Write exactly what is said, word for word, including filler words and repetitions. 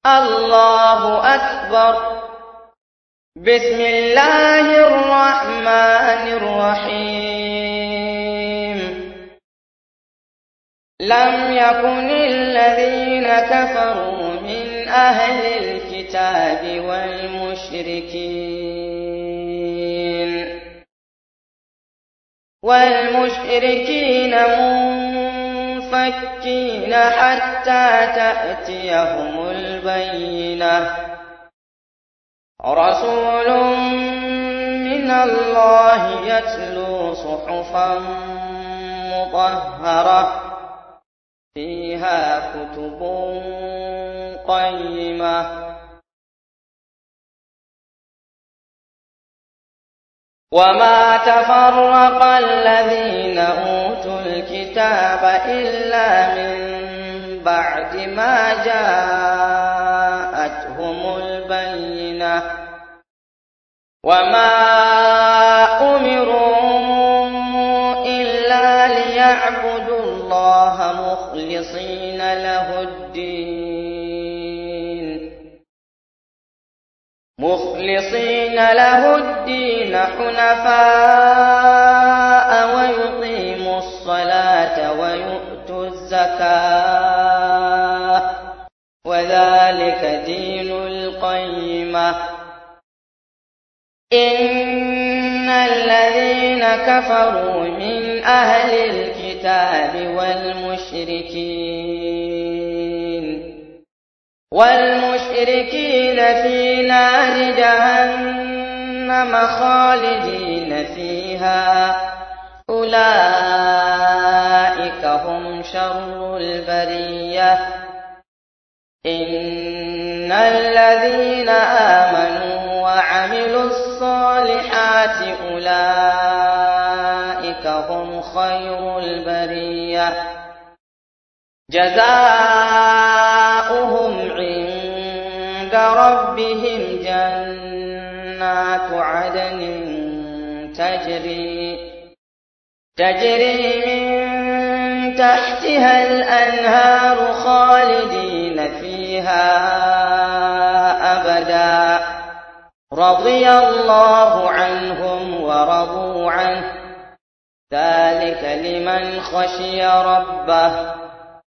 الله أكبر. بسم الله الرحمن الرحيم. لم يكن الذين كفروا من أهل الكتاب والمشركين والمشركين منفكين حتى تأتيهم البينة. رسول من الله يتلو صحفا مطهرة فيها كتب قيمة. وما تفرق الذين أوتوا الكتاب إلا من بعد ما جاءتهم البينة. وما أمروا إلا ليعبدوا الله مخلصين له الدين مخلصين له الدين حنفاء ويقيموا الصلاة ويؤتوا الزكاة وذلك دين القيمة. إن الذين كفروا من أهل الكتاب والمشركين والمشركين في نار جهنم خالدين فيها أولئك هم شر البرية. إن الذين آمنوا وعملوا الصالحات أولئك هم خير البرية. جزاؤهم عند ربهم جنات عدن تجري تجري من تحتها الأنهار خالدين فيها أبدا. رضي الله عنهم ورضوا عنه ذلك لمن خشي ربه.